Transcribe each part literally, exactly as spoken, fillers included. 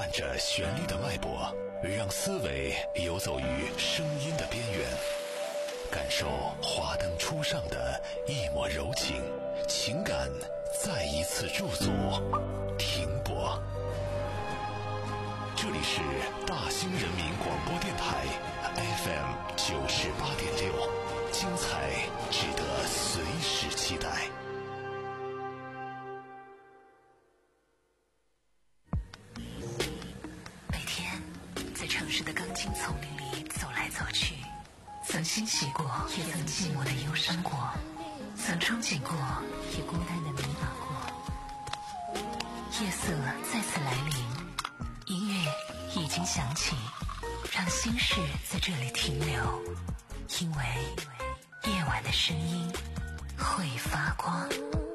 按着旋律的脉搏，让思维游走于声音的边缘，感受华灯初上的一抹柔情，情感再一次驻足停泊。这里是大兴人民广播电台 F M 九十八点六，精彩值得随时期待。 每天在城市的钢筋丛林里走来走去，曾欣喜过，也曾寂寞的忧伤过，曾憧憬过，也孤单的迷茫过。夜色再次来临，音乐已经响起，让心事在这里停留，因为夜晚的声音会发光。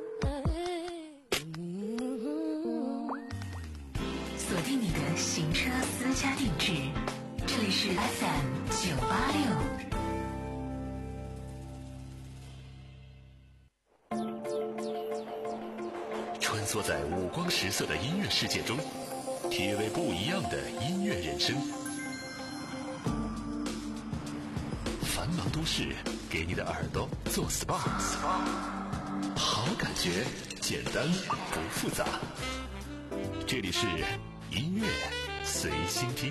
锁定你的行车私家定制，这里是 F M 九八六。 穿梭在五光十色的音乐世界中，体味不一样的音乐人生。繁忙都市给你的耳朵做 S P A， 好感觉简单不复杂。这里是音乐随心听。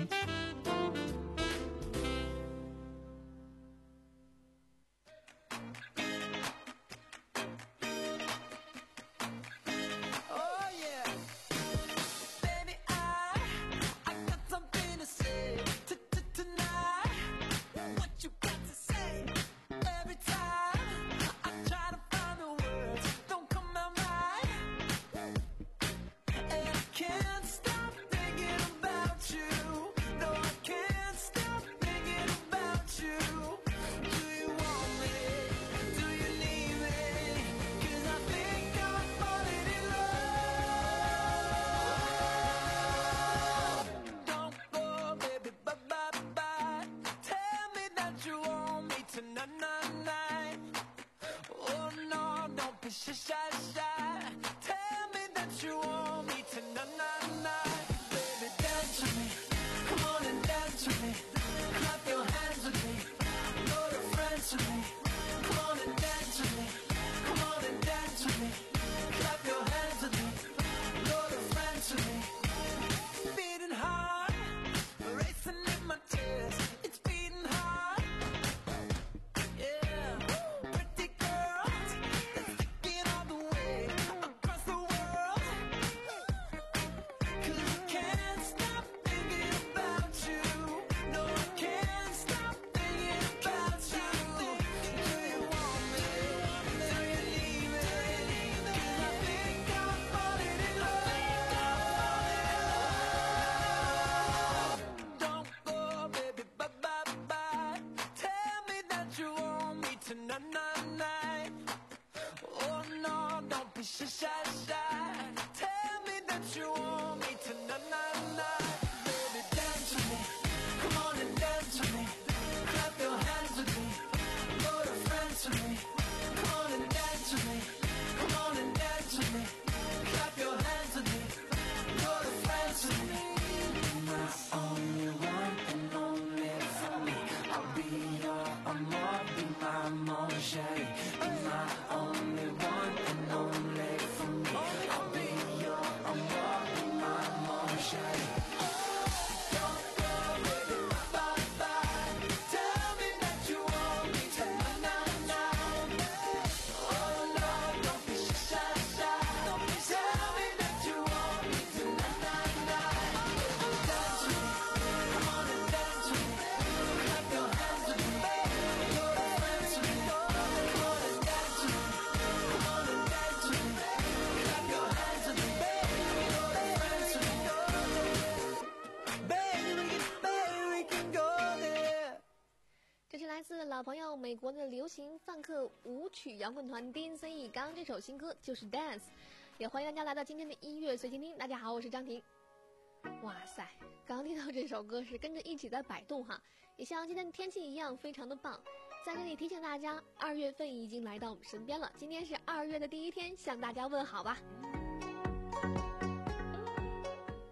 老朋友美国的流行放克舞曲摇滚团 D N C 刚这首新歌就是 Dance， 也欢迎大家来到今天的音乐随心听。大家好，我是张婷。哇塞，刚听到这首歌是跟着一起在摆动哈，也像今天的天气一样非常的棒。在这里提醒大家，二月份已经来到我们身边了，今天是二月的第一天，向大家问好吧。听歌的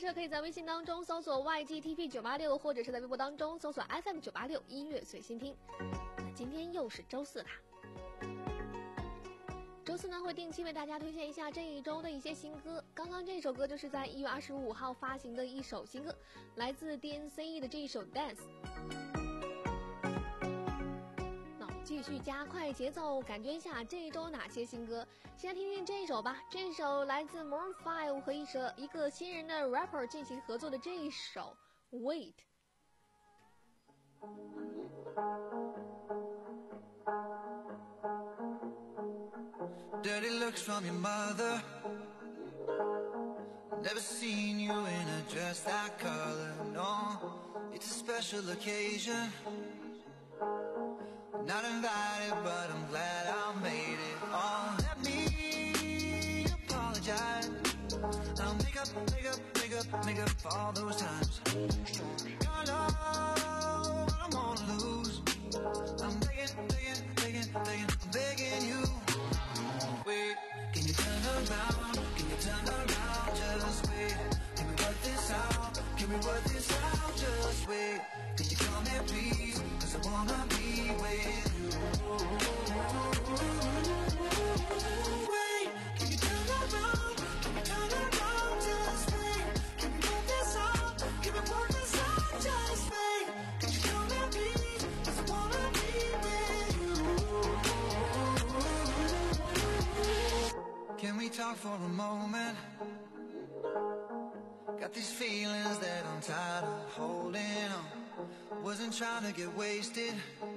社可以在微信当中搜索 Y G T P 九八六，或者是在微博当中搜索 F M 九八六音乐随心听。那今天又是周四啦，周四呢会定期为大家推荐一下这一周的一些新歌。刚刚这首歌就是在一月二十五号发行的一首新歌，来自 D N C E 的这一首 Dance。继续加快节奏，感觉一下这一周哪些新歌。先来听听这一首吧，这一首来自 Maroon 五和一首一个新人的 rapper 进行合作的这一首 Wait。 Dirty looks from your mother, never seen you in a dress that color. No, it's a special occasion, not invited, but I'm glad I made it. Oh, let me apologize. I'll make up, make up, make up, make up for all those times. Your love, I don't wanna lose. I'm begging, begging, begging, begging, I'm begging you. Wait, can you turn around? Can you turn around? Just wait. Can we work this out? Can we work this out? Just wait. Can you come here, please? Cause I wanna be with you. Wait, can you turn around? Can you turn around? Just wait. Can we work this out? Can we work this out? Just wait. Can you come here, please? Cause I wanna be with you. Can we talk for a moment? Got these feelings that I'm tired of holding on. Wasn't trying to get wasted.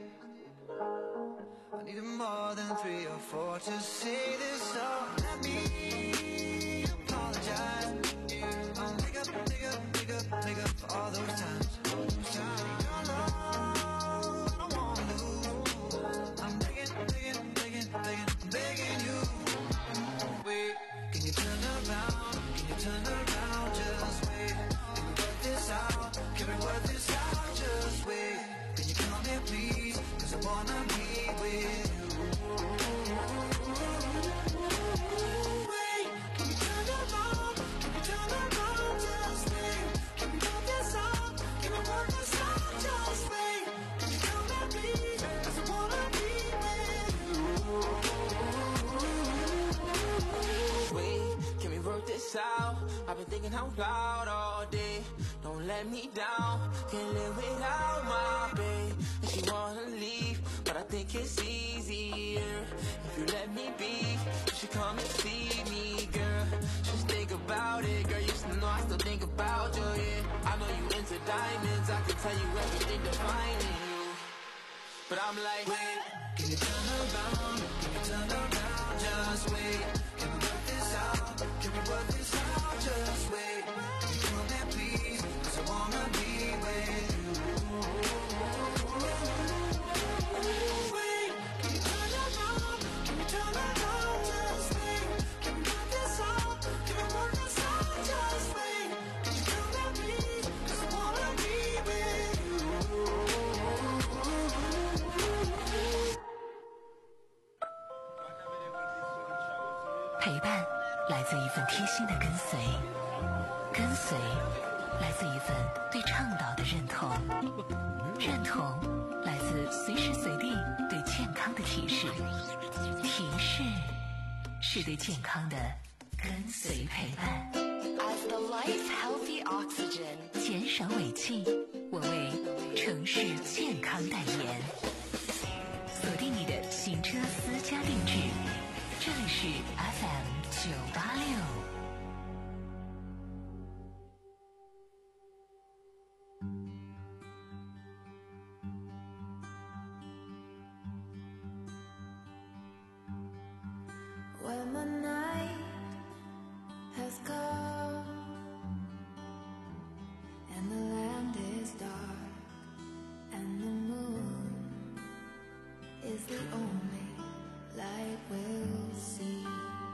I needed more than three or four to say this, so let me apologize. I'll make up, make up, make up, make up for all those times. Your love, I don't wanna lose. I'm begging, begging, begging, begging, I'm begging you. Wait, can you turn around? Can you turn around? Just wait. Can we work this out? Can we work this out? Just wait. Can you come here, please? Cause I wanna be with you. Wait, can you turn around? Can you turn around? Just wait. Can we work this out? Can we work this out? Just wait. Can you come here, please? Cause I wanna be with you. Wait, can we work this out? I've been thinking out loud all day. Don't let me down, can't live without my babe. And she wanna leave, but I think it's easier if you let me be. You should come and see me, girl. Just think about it, girl. You should know I still think about you, yeah. I know you into diamonds, I can tell you everything defining you. But I'm like, wait, can you turn around? Can you turn around? Just wait. Can we work this out? Can we work this out? Just wait. Can you come here, please? Cause I wanna be with you. Wait, can you turn around? Can you turn around? Just wait. Can we work this out? Can we work this out? Just wait. Can you come here, please? Cause I wanna be with you. 陪伴来自一份贴心的跟随，跟随来自一份对倡导的认同，认同来自随时随地对健康的提示，提示是对健康的跟随陪伴。As the life healthy oxygen， 减少尾气，我为城市健康代言。锁定你的行车私家定制，这里是 F M 九八六。 When the night has come and the land is dark and the moon is the only light we'll see.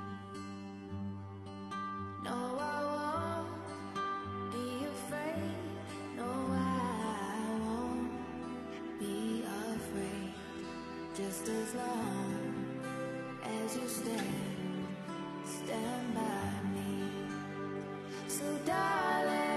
No, I won't be afraid. No, I won't be afraid. Just as long as you stand, stand by me. So darling,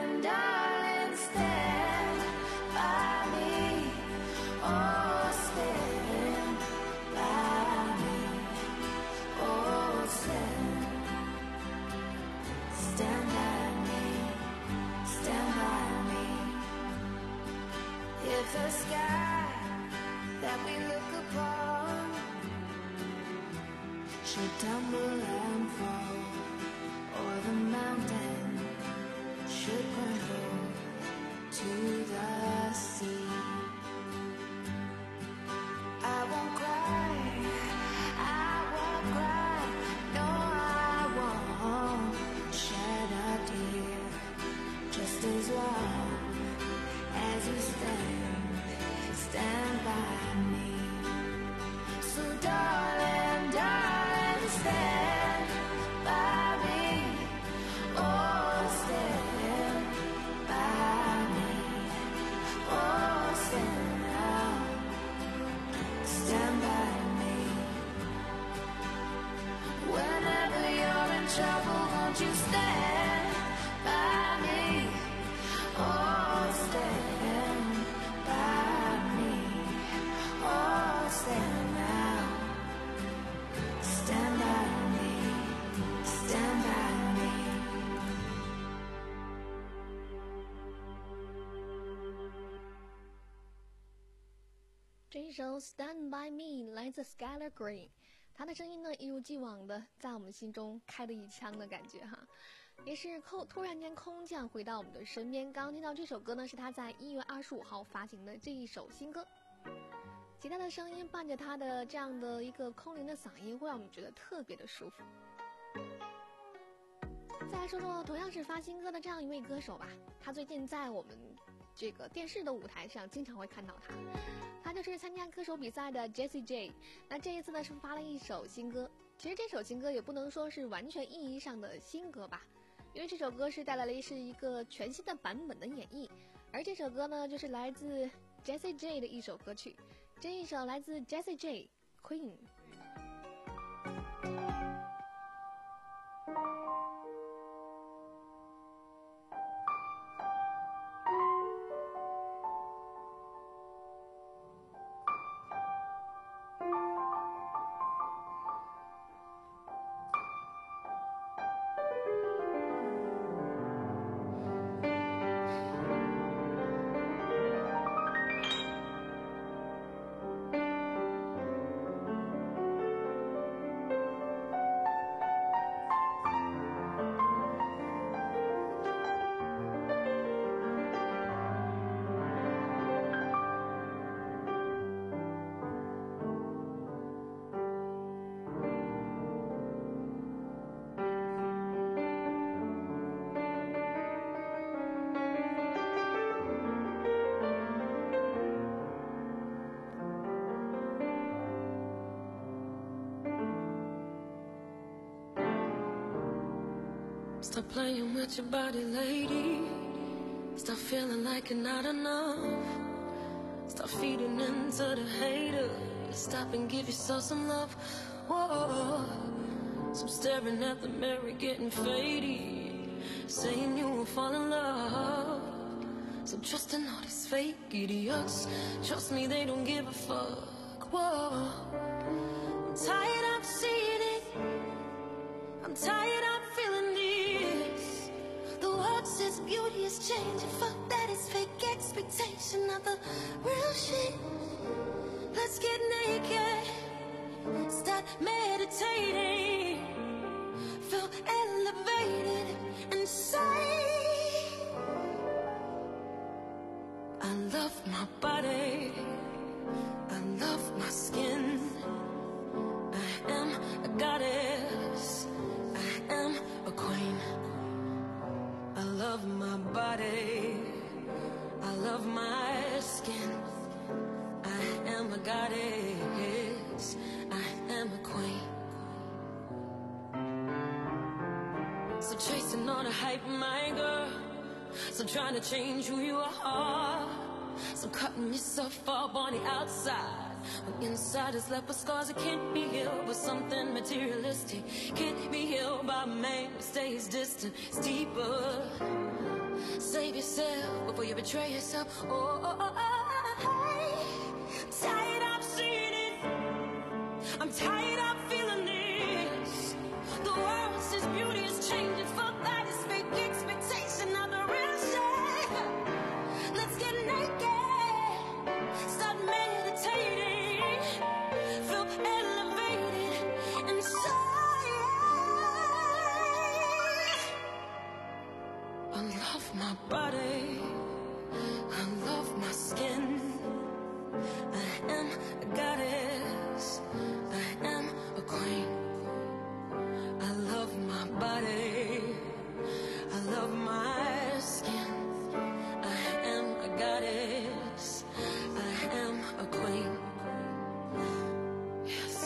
stumble and fall, or the mountain should crumble to the sea. I won't cry, I won't cry, no I won't shed a tear, just as long as you stand, stand by me. So darling, darling, stand by me, oh stand by me, oh stand now, stand by me. Whenever you're in trouble, won't you stand by me, oh stand by me, oh stand now, stand by me, stand by me. 这一首《Stand by Me》来自 Skylar Green， 他的声音呢一如既往的在我们心中开了一枪的感觉哈，也是空突然间空降回到我们的身边。刚刚听到这首歌呢，是他在一月二十五号发行的这一首新歌。吉他的声音伴着他的这样的一个空灵的嗓音，会让我们觉得特别的舒服。再来说说同样是发新歌的这样一位歌手吧，他最近在我们这个电视的舞台上经常会看到他，他就是参加歌手比赛的 Jessie J。 那这一次呢是发了一首新歌，其实这首新歌也不能说是完全意义上的新歌吧，因为这首歌是带来了是一个全新的版本的演绎，而这首歌呢就是来自 Jessie J 的一首歌曲，这一首来自 Jessie J Queen。 Stop playing with your body, lady. Stop feeling like you're not enough. Stop feeding into the haters. Stop and give yourself some love. Whoa. So I'm staring at the mirror, getting faded, saying you won't fall in love. So trusting all these fake idiots. Trust me, they don't give a fuck. Whoa. I'm tired of seeing it. I'm tired of feeling this. The world says beauty is changing. Fuck that, it's fake expectation of the real shit. Let's get naked. Start meditating. Feel elevated and say I love my body. I love my skin. I am a goddess. I am a queen. I love my body. I love my skin. I am a goddess. I am a queen. So chasing all the hype, my girl. So trying to change who you are. So cutting yourself up on the outside, when inside is left with scars that can't be healed by something materialistic. Can't be healed by a man who stays distant. It's deeper. Save yourself before you betray yourself. Oh, oh, oh, oh. I'm tired of seeing it. I'm tired of feeling this. The world says beauty is changing. Fuck that, it's fake expectation of the real shit. Let's get naked. Start meditating. Feel elevated inside. my body, I love my skin. I am a goddess, I am a queen. I love my body, I love my skin. I am a goddess, I am a queen. Yes.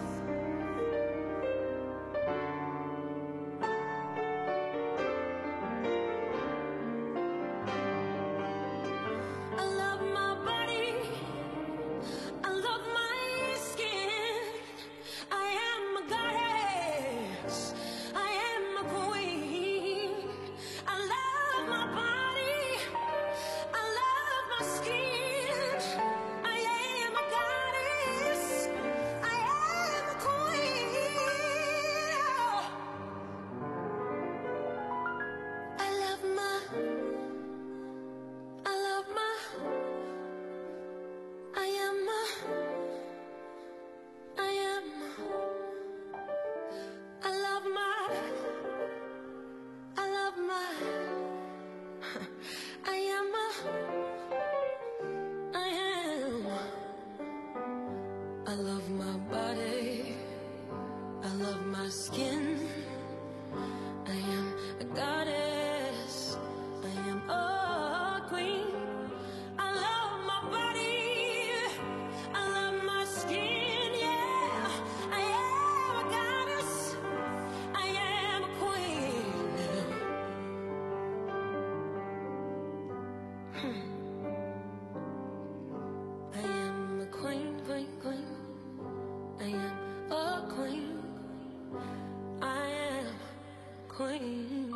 I love my body, I love my skin. I am a goddess, I am a queen. I love my body, I love my skin. I am a goddess, I am a queen. I love my, I love my, I am a, I am a, I love my, I love my, I am a, I am, I love my body, I love my skin. I am a goddess, I am a queen. I love my body, I love my skin, yeah. I am a goddess, I am a queen. Hmm. I am a queen, queen, queen. I am a queen. I am queen.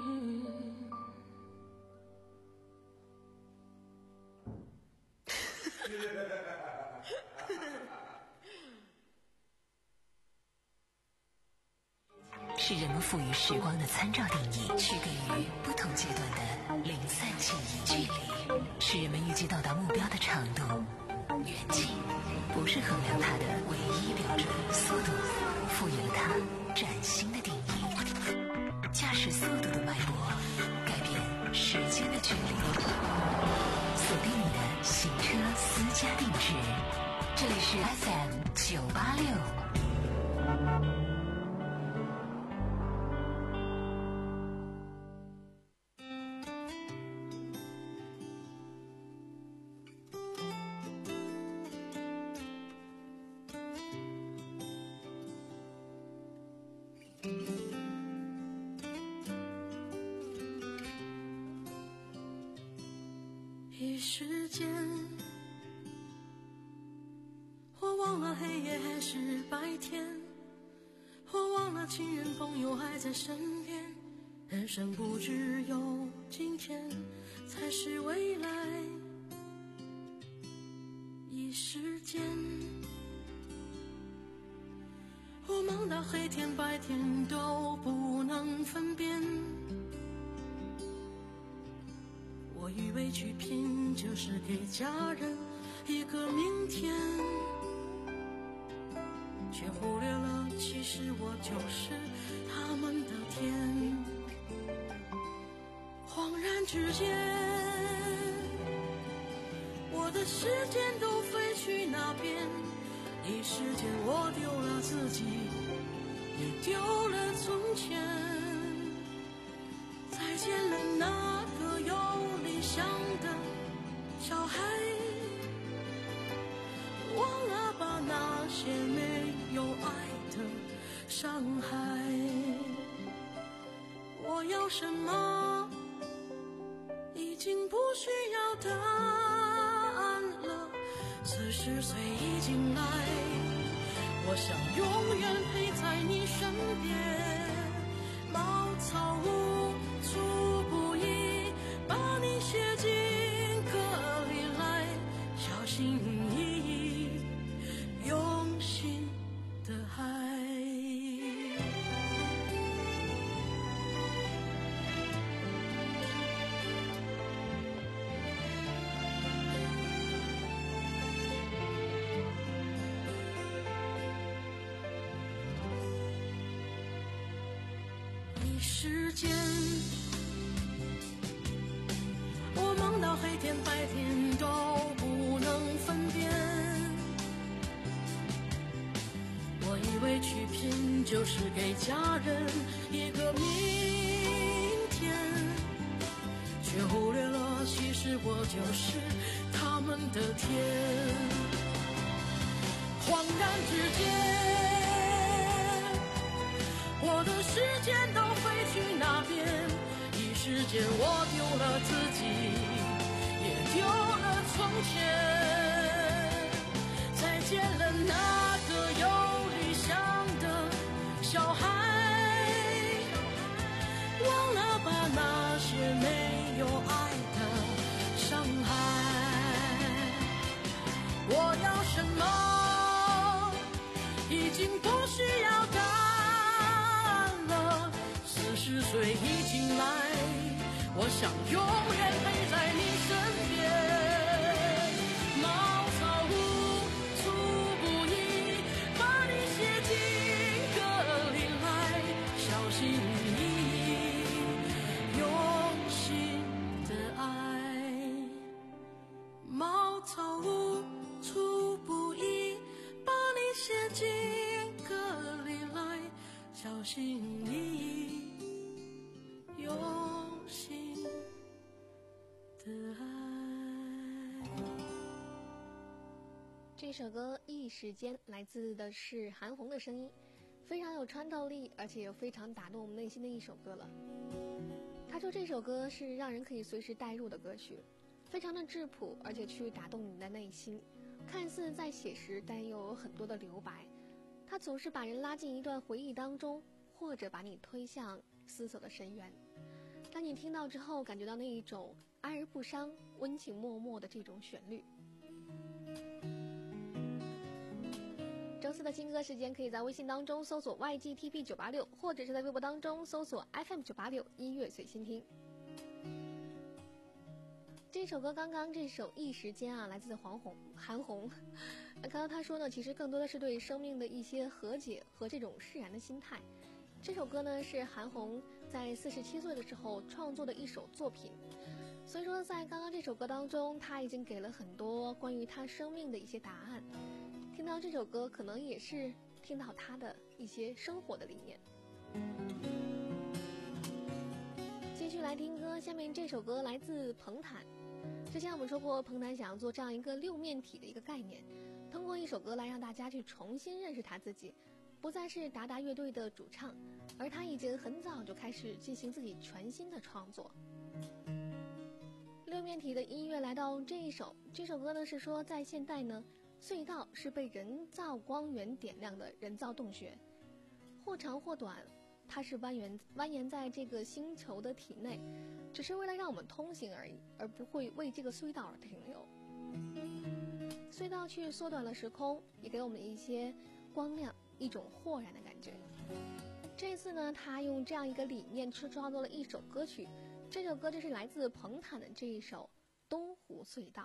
是人们赋予时光的参照定义，区隔于不同阶段的零散记忆距离，是人们预计到达目标的长度。远近不是衡量它的唯一标准，速度赋予了它崭新的定义。驾驶速度的脉搏，改变时间的距离。锁定你的行车私家定制，这里是 F M 九八六。 一时间，我忘了黑夜还是白天，我忘了亲人朋友还在身边，人生不只有今天才是未来。一时间，我忙到黑天白天都不能分辨，我以为去拼就是给家人一个明天，却忽略了其实我就是他们的天。恍然之间，我的时间都飞去那边，一时间我丢了自己，也丢了从前，再见了那个有理想的小孩，忘了把那些没有爱的伤害。我要什么已经不需要答案了，四十岁已经来，我想永远陪在你身边，茅草屋粗布衣，把你写进歌里来，小心翼翼用心的爱。一时间， 我梦到黑天白天都不能分辨。我以为去拼就是给家人一个明天，却忽略了其实我就是他们的天。恍然之间，我的时间都飞去那边，一时间我丢了自己，也丢了从前。再见了那个有理想的小孩，忘了吧那些没有爱的伤害。我要什么已经不需要答案了，四十岁已经来，我想永远陪在你身边。茅草屋粗布衣，把你写进歌里来，小心翼翼，用心的爱。茅草屋粗布衣，把你写进歌里来，小心翼翼，用心的爱。 这首歌《一时间》来自的是韩红的声音，非常有穿透力，而且又非常打动我们内心的一首歌了。他说这首歌是让人可以随时代入的歌曲，非常的质朴，而且去打动你的内心。看似在写实，但又有很多的留白。它总是把人拉进一段回忆当中，或者把你推向思索的深渊。当你听到之后，感觉到那一种哀而不伤、温情脉脉的这种旋律。周四的新歌时间，可以在微信当中搜索 Y G T P 九八六，或者是在微博当中搜索 F M 九八六音乐随心听。这首歌刚刚这首《一时间》啊，来自黄宏韩红。那刚刚他说呢，其实更多的是对生命的一些和解和这种释然的心态。这首歌呢是韩红在四十七岁的时候创作的一首作品，所以说在刚刚这首歌当中，他已经给了很多关于他生命的一些答案。听到这首歌，可能也是听到他的一些生活的理念。继续来听歌，下面这首歌来自彭坦。之前我们说过，彭坦想要做这样一个六面体的一个概念，通过一首歌来让大家去重新认识他自己，不再是达达乐队的主唱，而他已经很早就开始进行自己全新的创作。六面体的音乐来到这一首，这首歌呢是说，在现代呢，隧道是被人造光源点亮的人造洞穴，或长或短，它是蜿蜒蜿蜒在这个星球的体内，只是为了让我们通行而已，而不会为这个隧道而停留。隧道去缩短了时空，也给我们一些光亮，一种豁然的感觉。这次呢，他用这样一个理念去创作了一首歌曲，这首歌就是来自彭坦的这一首《东湖隧道》。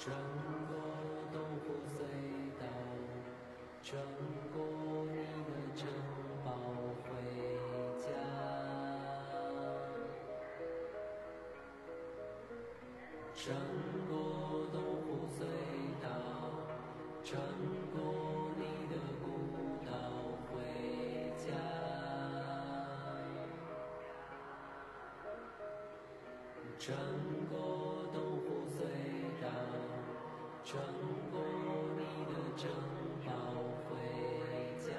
穿过东湖隧道，穿过你的城堡回家。穿过东湖隧道，穿过你的孤岛回家。穿过东湖隧道，穿过你的城堡回家。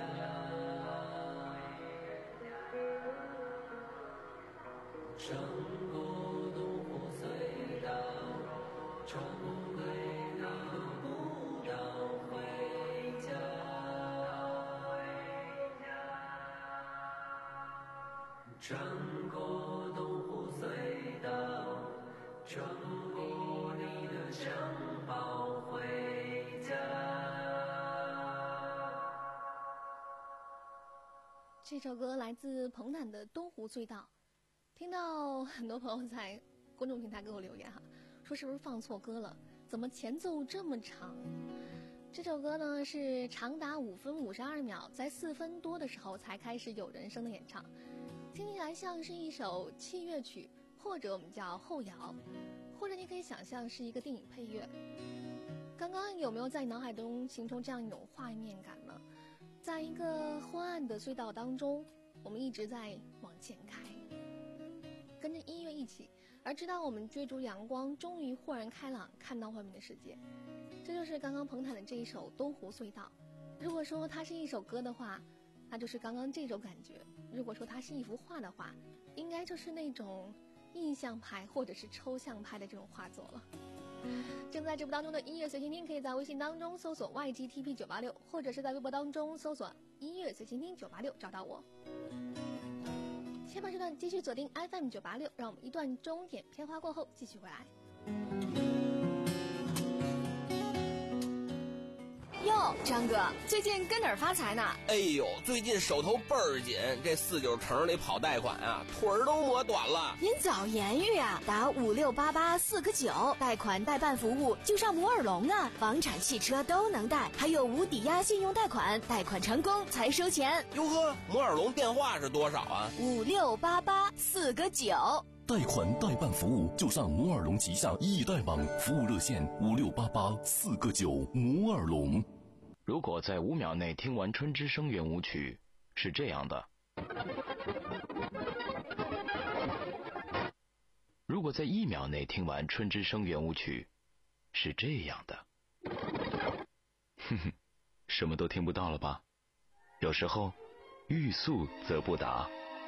穿过东湖隧道，穿过你的孤岛回家。穿过东湖隧道，穿过你的城堡回家。 这首歌来自彭坦的《东湖隧道》。听到很多朋友在公众平台给我留言哈，说是不是放错歌了？怎么前奏这么长？这首歌呢是长达五分五十二秒，在四分多的时候才开始有人声的演唱，听起来像是一首器乐曲，或者我们叫后摇，或者你可以想象是一个电影配乐。刚刚有没有在脑海中形成这样一种画面感呢？在一个昏暗的隧道当中，我们一直在往前开，跟着音乐一起，而直到我们追逐阳光，终于豁然开朗，看到外面的世界。这就是刚刚彭坦的这一首《东湖隧道》。如果说它是一首歌的话，那就是刚刚这种感觉；如果说它是一幅画的话，应该就是那种印象派或者是抽象派的这种画作了。正在直播当中的音乐随心听，可以在微信当中搜索 Y G T P 九八六， 或者是在微博当中搜索音乐随心听九八六找到我。下半时段继续锁定 F M 九八六，让我们一段钟点片花过后继续回来。 哟，张哥，最近跟哪儿发财呢？ 哎呦，最近手头倍儿紧，这四九城里跑贷款啊，腿儿都磨短了。 您早言语啊，打五六八八四个九，贷款代办服务就上摩尔龙啊，房产、汽车都能贷，还有无抵押信用贷款，贷款成功才收钱。 哟呵，摩尔龙电话是多少啊？ 五六八八四个九。 贷款代办服务就上摩尔龙旗下易贷网服务热线五六八八四个九。摩尔龙。 如果在五秒内听完春之声圆舞曲，是这样的；如果在一秒内听完春之声圆舞曲，是这样的。哼哼，什么都听不到了吧？有时候，欲速则不达。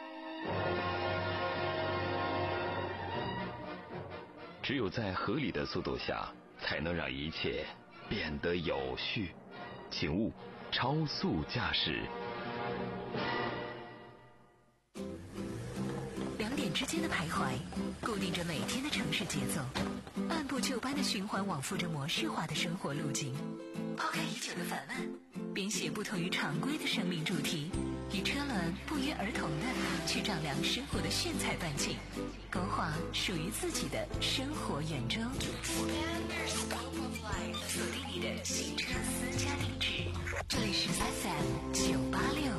只有在合理的速度下，才能让一切变得有序。请勿超速驾驶。 两点之间的徘徊，固定着每天的城市节奏，按部就班的循环往复着模式化的生活路径。抛开已久的烦闷，编写不同于常规的生命主题，与车轮不约而同的去丈量生活的炫彩半径，勾画属于自己的生活圆周。锁定你的新车私家定制，这里是 F M 九八六。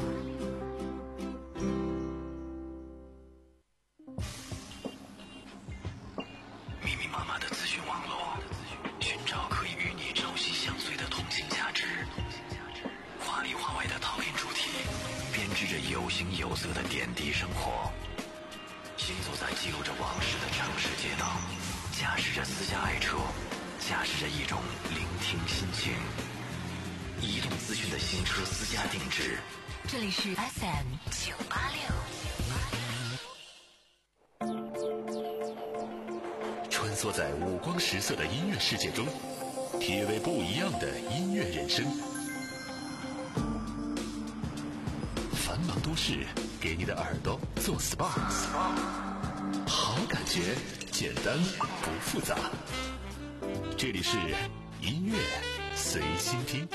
密密麻麻的资讯网络，寻找可以与你朝夕相随的同性价值。华里华外的讨论主题，编织着有形有色的点滴生活。行走在记录着往事的城市街道，驾驶着私家爱车，驾驶着一种聆听心情。移动资讯的新车私家定制， 这里是 F M 九八六。 穿梭在五光十色的音乐世界中，体味不一样的音乐人生。繁忙都市，给你的耳朵做 S P A， 好感觉，简单不复杂。这里是音乐随心听。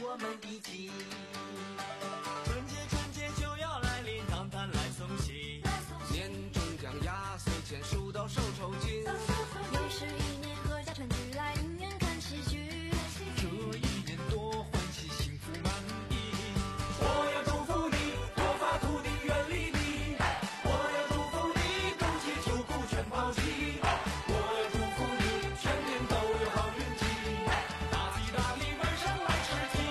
我们一起。春节春节就要来临，糖糖来送喜， 年终奖压岁钱数到手抽筋， 又是一年合家团聚来影院看喜剧， 这一年多欢喜幸福满意。我要祝福你多发土地远离你，我要祝福你冬季秋裤全抛弃，我要祝福你全年都有好运气，大吉大利晚上来吃鸡。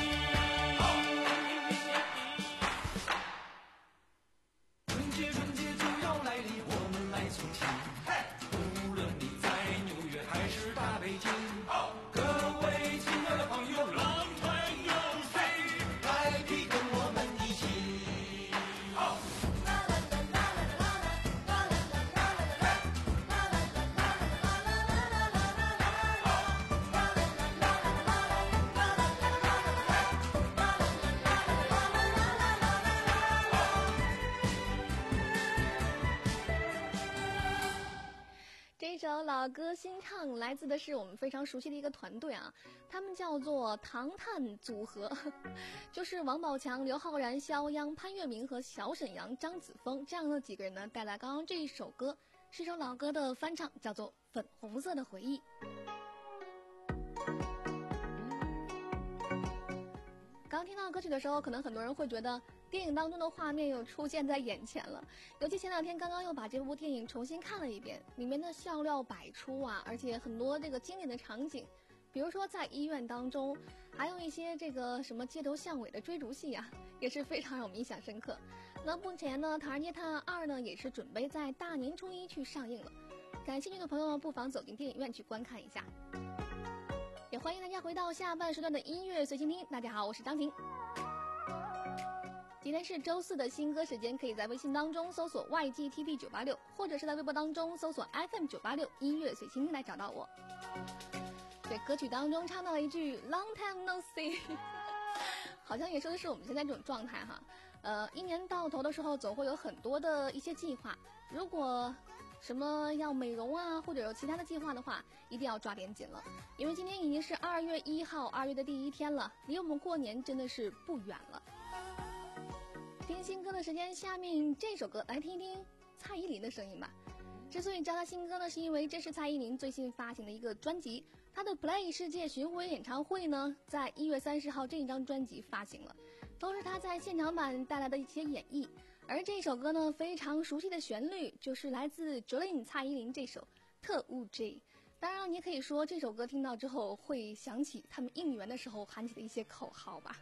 春节春节就要来临，我们来送喜，无论你在纽约还是大北京，各位亲爱的朋友 ，Long time no see，Happy 跟我们一起。 这一首老歌新唱来自的是我们非常熟悉的一个团队啊，他们叫做唐探组合，就是王宝强、刘昊然、肖央、潘粤明和小沈阳、张子枫这样的几个人呢，带来刚刚这一首歌，是一首老歌的翻唱，叫做《粉红色的回忆》。刚听到歌曲的时候，可能很多人会觉得电影当中的画面又出现在眼前了，尤其前两天刚刚又把这部电影重新看了一遍，里面的笑料百出啊，而且很多这个经典的场景，比如说在医院当中，还有一些这个什么街头巷尾的追逐戏啊，也是非常让我们印象深刻。那目前呢，《唐人街探案二》呢也是准备在大年初一去上映了，感兴趣的朋友不妨走进电影院去观看一下。也欢迎大家回到下半时段的音乐随心听。大家好，我是张婷。今天是周四的新歌时间，可以在微信当中搜索 Y G T V 九八六，或者是在微博当中搜索 F M 九八六音乐随心听来找到我。对，歌曲当中唱到了一句 Long time no see， 好像也说的是我们现在这种状态哈。呃，一年到头的时候，总会有很多的一些计划，如果什么要美容啊，或者有其他的计划的话，一定要抓点紧了，因为今天已经是二月一号，二月的第一天了，离我们过年真的是不远了。听新歌的时间，下面这首歌来听一听蔡依林的声音吧。之所以叫她新歌呢，是因为这是蔡依林最新发行的一个专辑，她的 Play 世界巡回演唱会呢，在一月三十号这一张专辑发行了，都是她在现场版带来的一些演绎。而这首歌呢，非常熟悉的旋律就是来自 Jolin 蔡依林这首《特务 J》。当然，你可以说这首歌听到之后会想起他们应援的时候喊起的一些口号吧。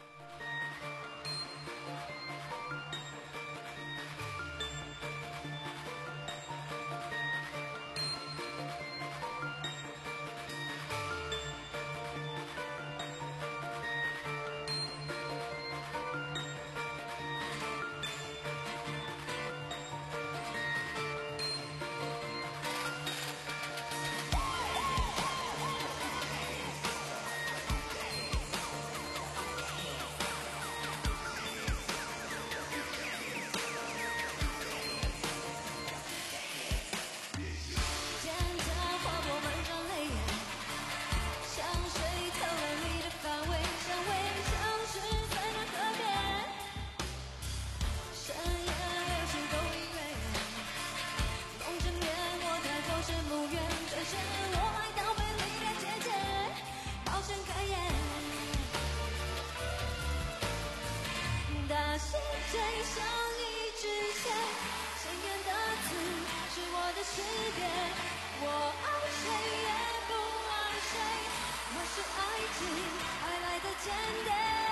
最像一支线，鲜艳的字是我的识别。我爱谁也不爱谁，我是爱情爱来的间谍。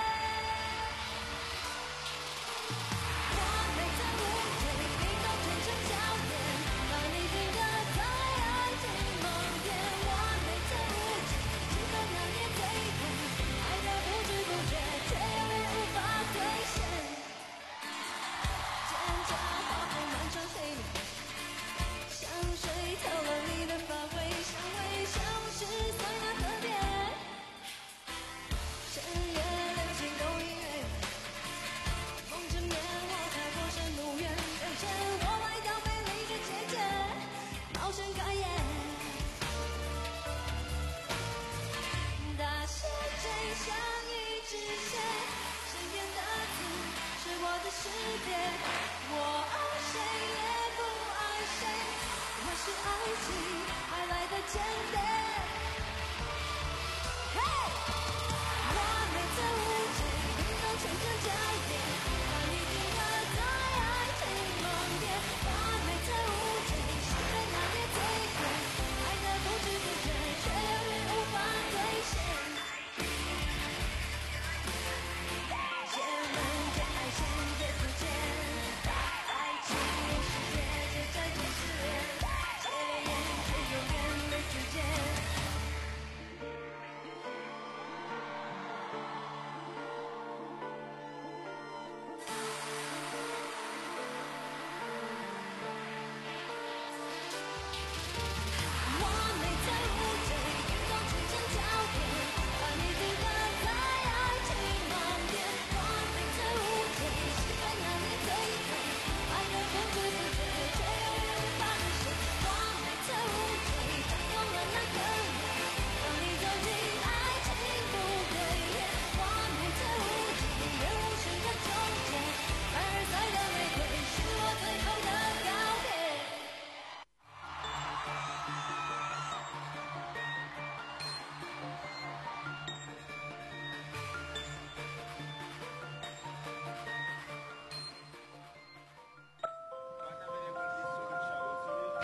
我没在误解，你都变成焦点，把你定格在爱情盲点。我没在误解，期盼那年最甜，爱的不知不觉，却永远无法兑现。香水透了你的发尾，香味消失在那个点。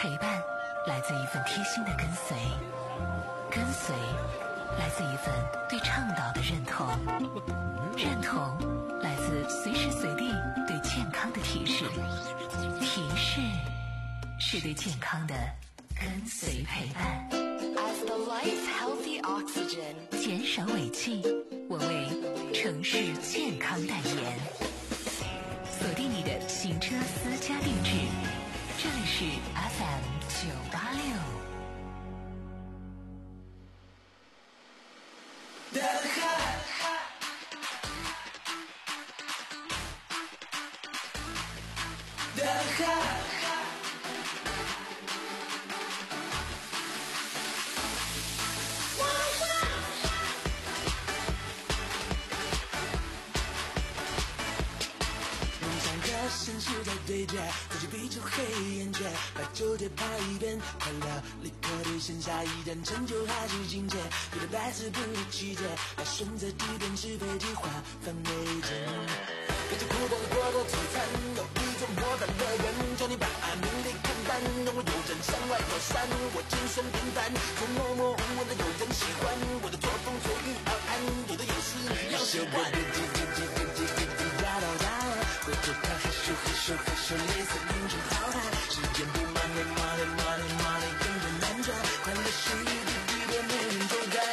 陪伴来自一份贴心的跟随，跟随来自一份对倡导的认同，认同来自随时随地对健康的提示，提示是对健康的跟随陪伴。 As the lights healthy oxygen， 减少尾气，我为城市健康代言。锁定你的行车私家定制，这里是 F M 九八六。 现实在对决，自己逼出黑眼圈，把纠结拍一遍，快乐立刻对剩下一点，成就还是境界，别的百思不得其解，把选择题变是非题，化繁为简。跟着苦短的过的璀璨，有一种莫大的人，叫你把名利看淡，让我有人山外有山，我精神平凡，从默默无闻的有人喜欢，我的作风随遇而安，有的有事要习惯。抓到答案，回头看还是回首，还是类似英雄好汉，时间不 money money money money 跟着难转，快乐是一滴滴的没人周转。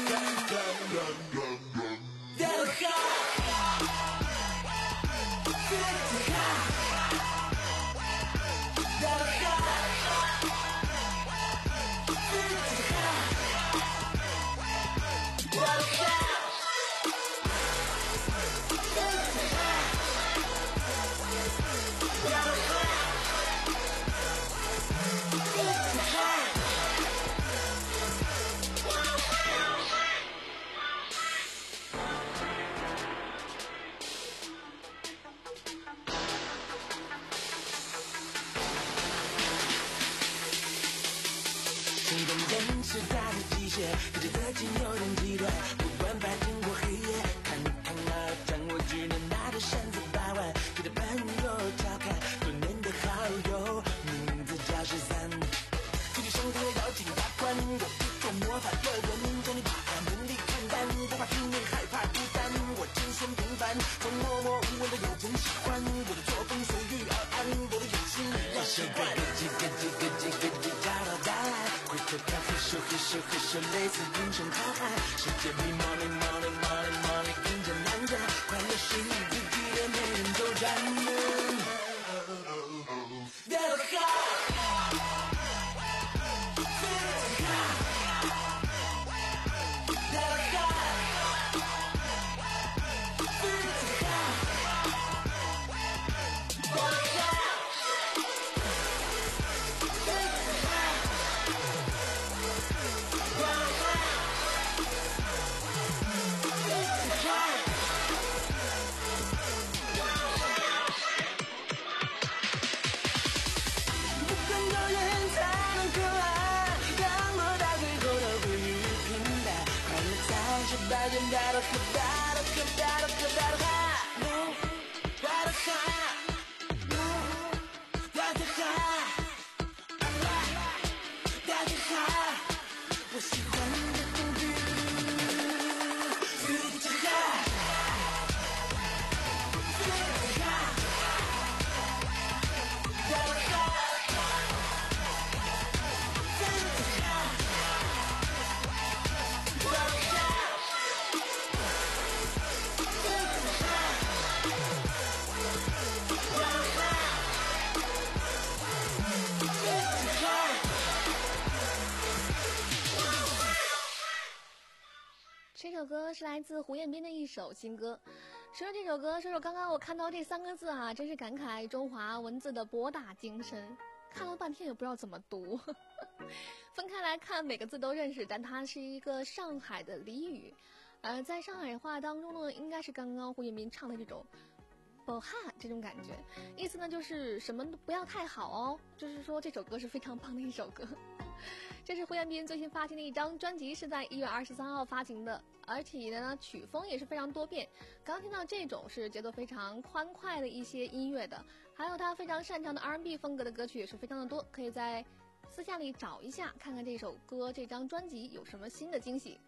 是他的极限，可这个劲有点极端，不管白天或黑夜，看看啊，掌握只能拿着扇子把玩，给的朋友调侃，多年的好友，名字叫十三。听你声音要紧把关，有一种魔法的人，叫你把名利看淡，不怕拼命，害怕孤单，我精神平凡，从默默无闻的有人喜欢，我的作风随遇而安，我的有心要习惯。咯叽咯叽咯叽咯叽找到答案，回头看黑手黑手黑手类似英雄好汉，世界比 money money money money 跟着难转，快乐是一滴滴的没人周转。我喜欢的工具，自己看。 这首歌是来自胡彦斌的一首新歌。说说这首歌，说说刚刚我看到这三个字啊，真是感慨中华文字的博大精深。看了半天也不知道怎么读，分开来看每个字都认识，但它是一个上海的俚语。呃，在上海话当中呢，应该是刚刚胡彦斌唱的这种不哈这种感觉，意思呢就是什么都不要太好哦，就是说这首歌是非常棒的一首歌。这是胡彦斌最新发行的一张专辑，是在一月二十三号发行的，而且呢曲风也是非常多变。刚刚听到这种是节奏非常欢快的一些音乐的，还有他非常擅长的 R and B 风格的歌曲也是非常的多，可以在私下里找一下，看看这首歌、这张专辑有什么新的惊喜。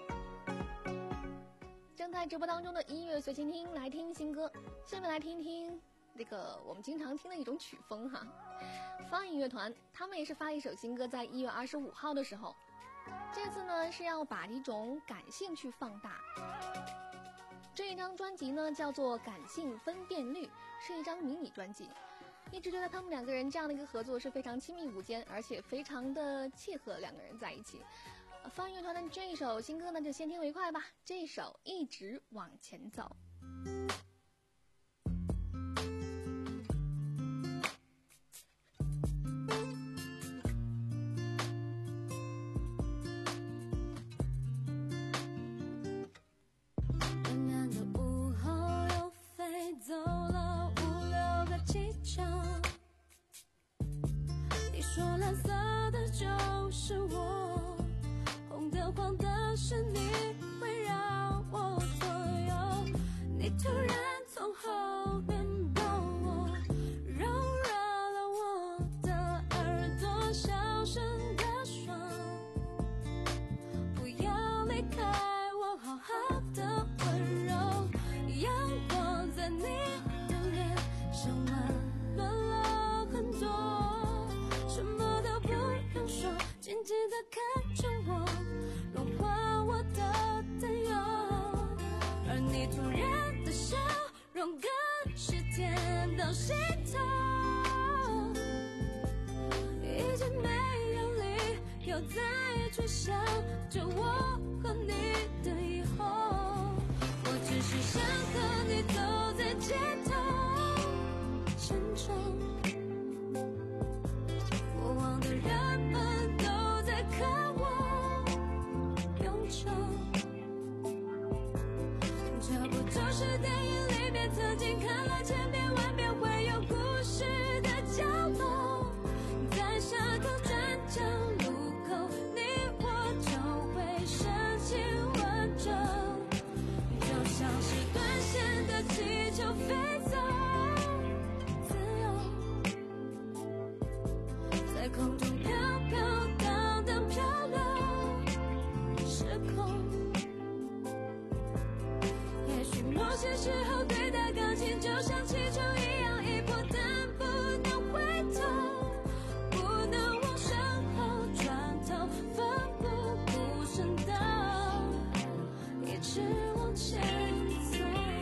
正在直播当中的音乐随心听，来听新歌。下面来听听那个我们经常听的一种曲风哈，方音乐团他们也是发了一首新歌，在一月二十五号的时候，这次呢是要把一种感性去放大。这一张专辑呢叫做《感性分辨率》，是一张迷你专辑。一直觉得他们两个人这样的一个合作是非常亲密无间，而且非常的契合两个人在一起。方乐团的这一首新歌呢，就先听为快吧。这一首一直往前走。 温暖的午后又飞走了五六个气球，你说蓝色的就是我，红的黄的是你，围绕我左右。你突然从后面抱我，柔软了我的耳朵，小声地说，不要离开我，好好的温柔。阳光在你的脸上温暖了很多，什么都不用说，静静地看着我，融化我的担忧。而你突然的笑容更是甜到心头，已经没有理由再去想着我和你的以后。我只是想和你走在街头，牵手，过往的人们都在看我永久。这不就是电影里面曾经看了千遍万遍会有故事的角落，在下个转角路口，你我就会深情吻着，就像是断线的气球飞走，自由在空中飘飘荡荡漂流，失控。也许某些时候对待感情就像气球一样，一波但不能回头，不能往身后转头，奋不顾身的一直往前走。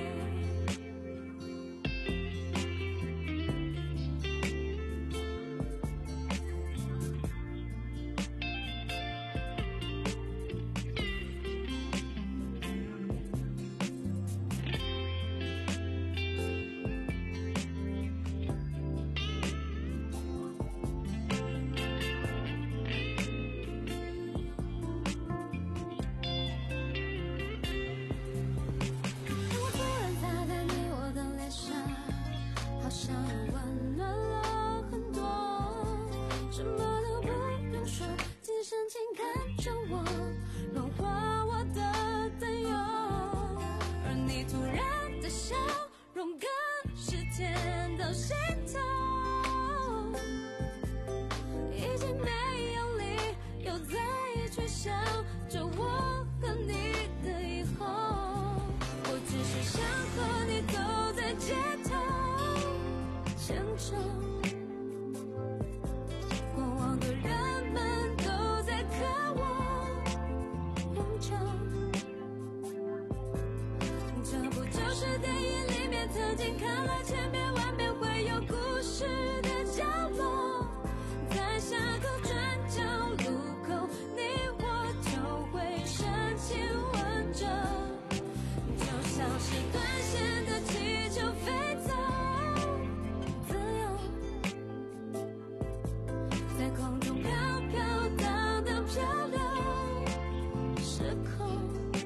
我突然洒在你我的脸上，好像又温暖了很多，什么都不用说，仅深情看着我，融化我的担忧。而你突然的笑容更是甜到心头，已经没有理由再去想着我和你的以后。我只是想和你走在街头，牵手，过往的人们都在看我永久。这不就是电影里面曾经看了千遍万遍会有故事的角落，在下个转角路口，你我就会深情吻着，就像是断线的气球飞走，自由在空中飘飘荡荡漂流，失控。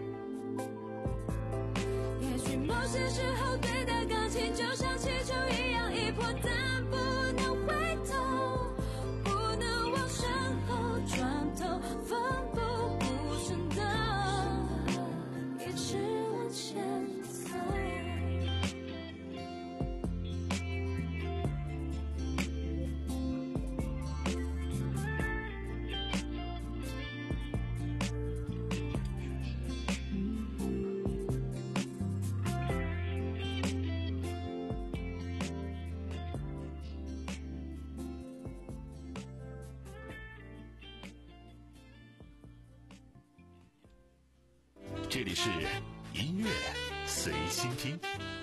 也许某些时候对待感情就像气球一样，一波但不能回头，不能往身后转头，奋不顾身的一直往前走。 里是音乐随心听。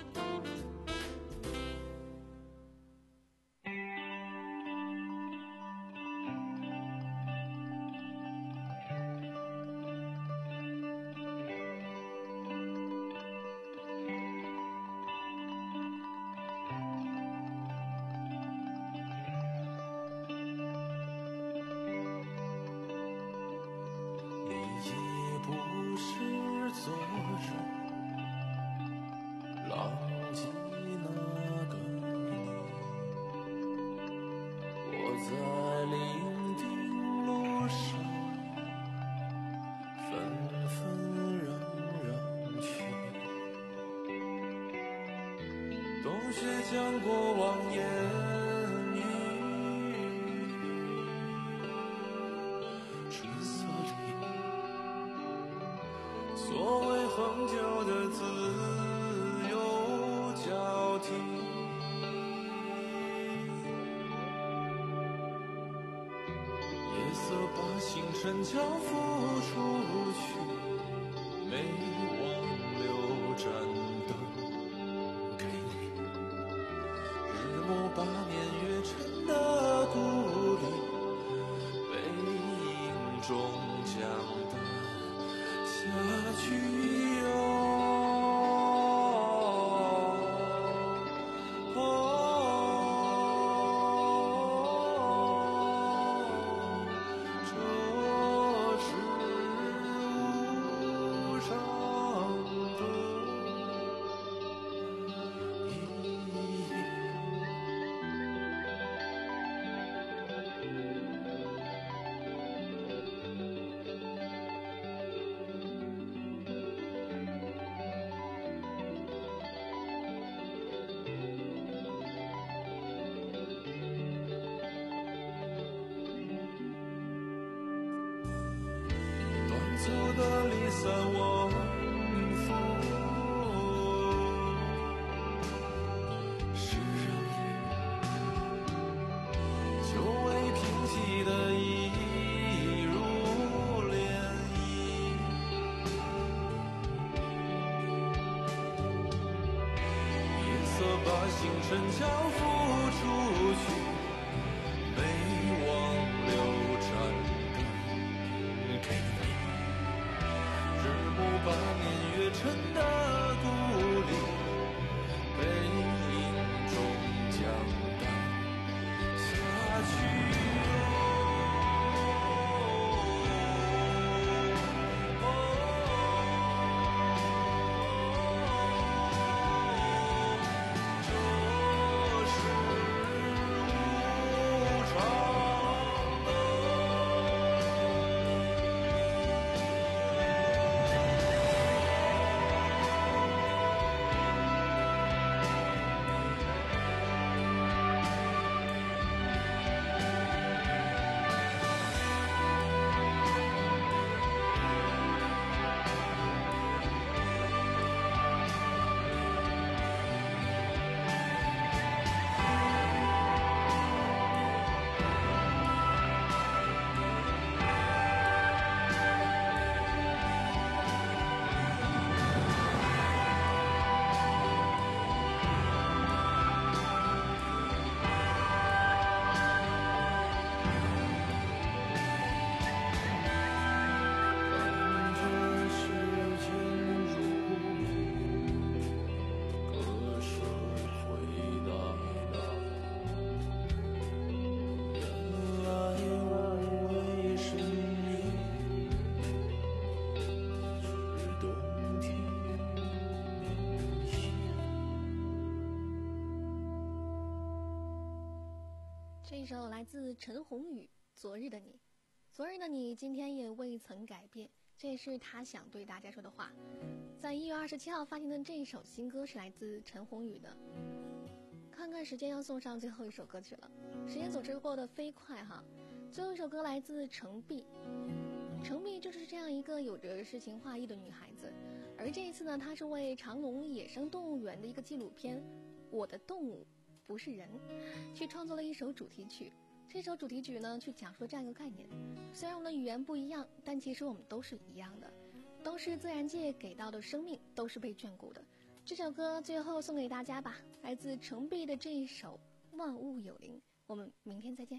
将过往言语，春色里，所谓恒久的自由交替。夜色把星辰交付出去，没忘留盏灯。把年月沉的故里，背影中将淡下去哟。走的离散往复，是让雨久未平息的一如涟漪。夜色把星辰交付出去，没忘留盏灯给你。日暮把年月沉的故里，背影中将淡下去。 这一首来自陈鸿宇《昨日的你》，昨日的你今天也未曾改变，这也是他想对大家说的话。在一月二十七号发行的这一首新歌是来自陈鸿宇的。看看时间，要送上最后一首歌曲了，时间总是过得飞快哈。最后一首歌来自程璧，程璧就是这样一个有着诗情画意的女孩子，而这一次呢，她是为长隆野生动物园的一个纪录片《我的动物不是人》去创作了一首主题曲。这首主题曲呢，去讲述这样一个概念：虽然我们的语言不一样，但其实我们都是一样的。 都是自然界给到的生命，都是被眷顾的。这首歌最后送给大家吧，来自程璧的这一首《万物有灵》。我们明天再见。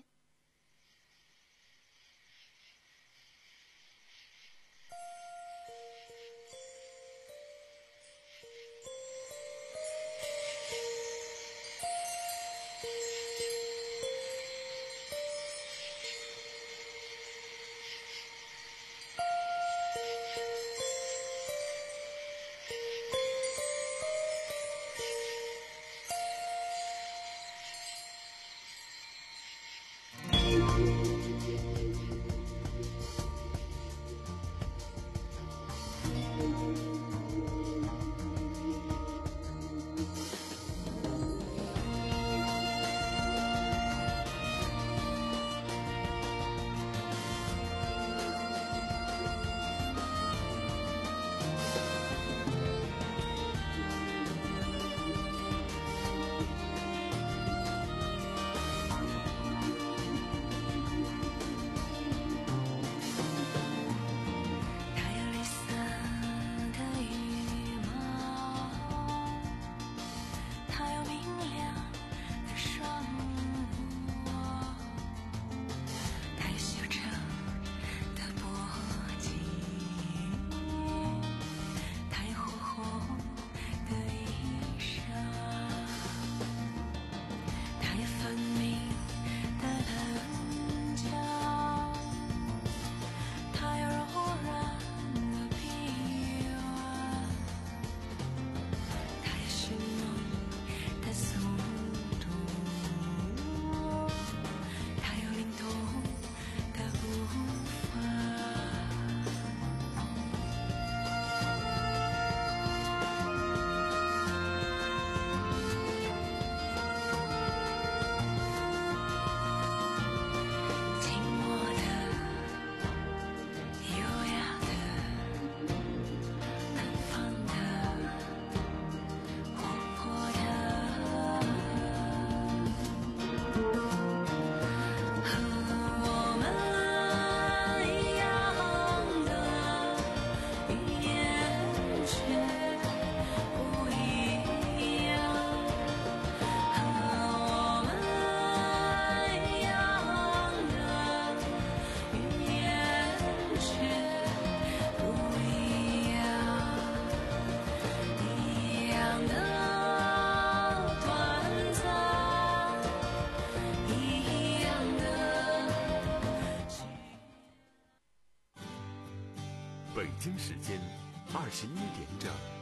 北京时间二十一点整。